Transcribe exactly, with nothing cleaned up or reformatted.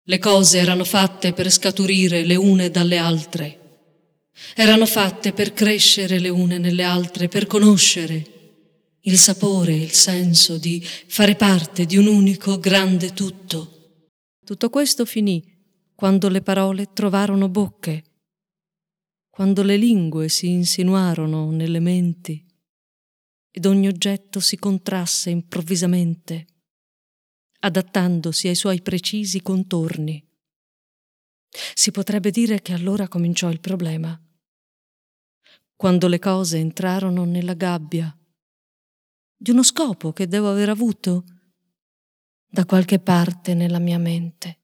Le cose erano fatte per scaturire le une dalle altre. Erano fatte per crescere le une nelle altre, per conoscere il sapore, il senso di fare parte di un unico grande tutto. Tutto questo finì quando le parole trovarono bocche, quando le lingue si insinuarono nelle menti ed ogni oggetto si contrasse improvvisamente, adattandosi ai suoi precisi contorni. Si potrebbe dire che allora cominciò il problema, quando le cose entrarono nella gabbia di uno scopo che devo aver avuto da qualche parte nella mia mente.